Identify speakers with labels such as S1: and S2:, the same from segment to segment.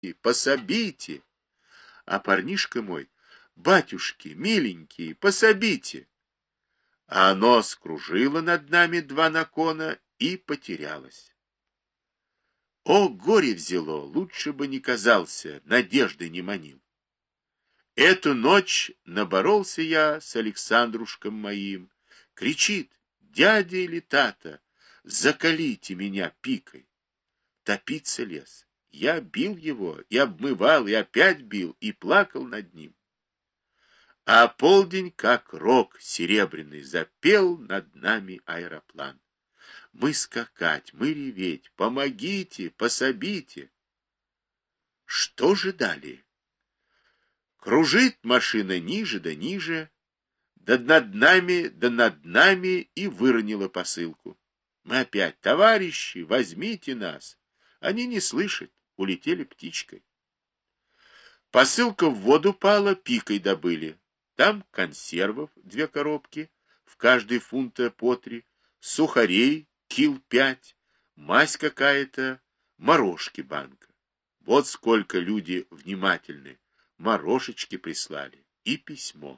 S1: пособите. А парнишка мой: батюшки, миленькие, пособите. А оно скружило над нами два накона и потерялось. О, горе взяло, лучше бы не казался, надежды не манил. Эту ночь наборолся я с Александрушком моим. Кричит: дядя или тата, закалите меня пикой. Топиться лез. Я бил его, и обмывал, и опять бил, и плакал над ним. А полдень, как рог серебряный, запел над нами аэроплан. Мы скакать, мы реветь, помогите, пособите. Что же далее? Кружит машина ниже да ниже, да над нами и выронила посылку. Мы опять: товарищи, возьмите нас. Они не слышат, улетели птичкой. Посылка в воду пала, пикой добыли. Там консервов 2 коробки, в каждой фунта по 3, сухарей кил 5, мазь какая-то, морожки банка. Вот сколько люди внимательны, морожечки прислали и письмо.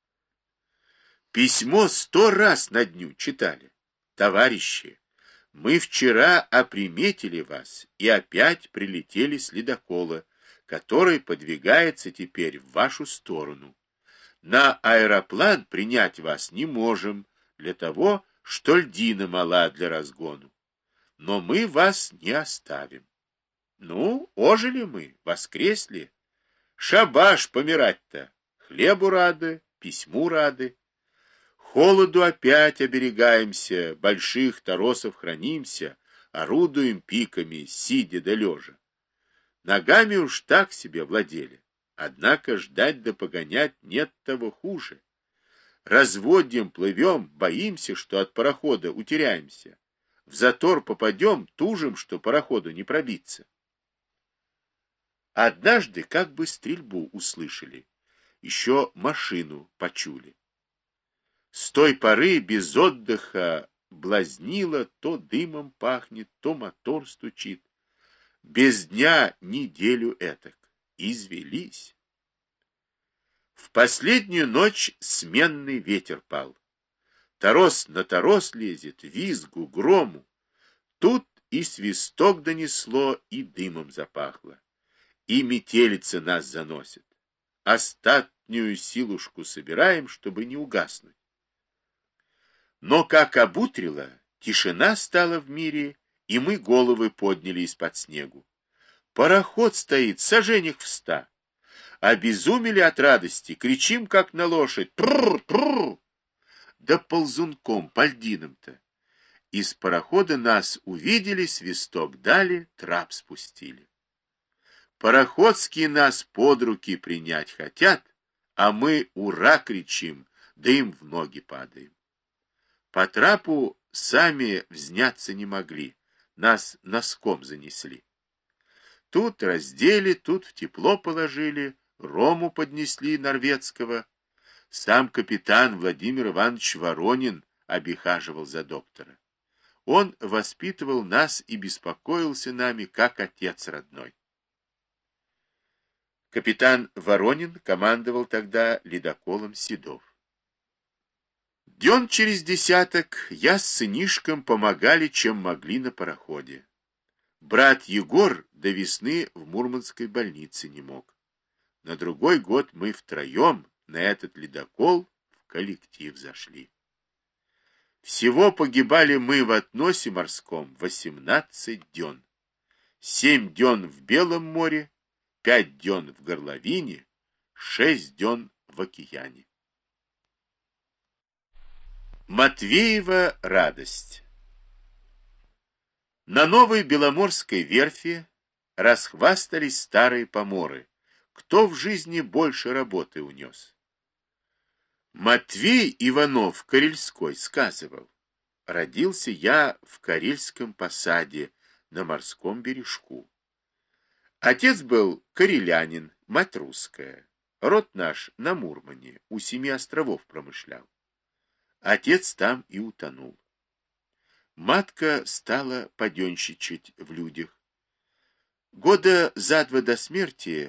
S1: Письмо 100 раз на дню читали. Товарищи, мы вчера оприметили вас и опять прилетели с ледокола, который подвигается теперь в вашу сторону. На аэроплан принять вас не можем, для того, что льдина мала для разгону. Но мы вас не оставим. Ну, ожили мы, воскресли. Шабаш помирать-то. Хлебу рады, письму рады. Холоду опять оберегаемся, больших торосов хранимся, орудуем пиками, сидя да лежа. Ногами уж так себе владели. Однако ждать да погонять нет того хуже. Разводим, плывем, боимся, что от парохода утеряемся. В затор попадем, тужим, что пароходу не пробиться. Однажды как бы стрельбу услышали, еще машину почули. С той поры без отдыха блазнило, то дымом пахнет, то мотор стучит. Без дня неделю этак извелись. В последнюю ночь сменный ветер пал. Торос на торос лезет, визгу, грому. Тут и свисток донесло, и дымом запахло. И метелица нас заносит. Остатнюю силушку собираем, чтобы не угаснуть. Но как обутрило, тишина стала в мире, и мы головы подняли из-под снегу. Пароход стоит саженях в 100. Обезумели от радости, кричим, как на лошадь: прррр, прррр! Да ползунком, по льдинам-то. Из парохода нас увидели, свисток дали, трап спустили. Пароходские нас под руки принять хотят, а мы ура кричим, да им в ноги падаем. По трапу сами взняться не могли, нас носком занесли. Тут раздели, тут в тепло положили, рому поднесли норвежского. Сам капитан Владимир Иванович Воронин обихаживал за доктора. Он воспитывал нас и беспокоился нами, как отец родной. Капитан Воронин командовал тогда ледоколом Седов. Дён через десяток я с сынишком помогали, чем могли на пароходе. Брат Егор до весны в Мурманской больнице не мог. На другой год мы втроем на этот ледокол в коллектив зашли. Всего погибали мы в относе морском 18 дён. 7 дён в Белом море, 5 дён в горловине, 6 дён в океане. Матвеева радость. На новой Беломорской верфи расхвастались старые поморы, кто в жизни больше работы унес. Матвей Иванов Карельской сказывал: родился я в Карельском посаде на морском бережку. Отец был карелянин, мать русская. Род наш на Мурмане, у 7 островов промышлял. Отец там и утонул. Матка стала паденщичать в людях. Года за два до смерти